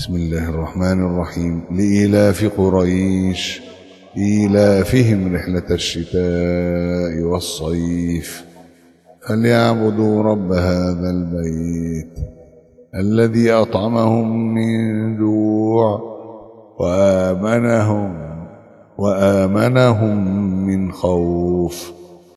بسم الله الرحمن الرحيم. لإيلاف قريش إيلافهم رحلة الشتاء والصيف فليعبدوا رب هذا البيت الذي أطعمهم من جوع وآمنهم من خوف.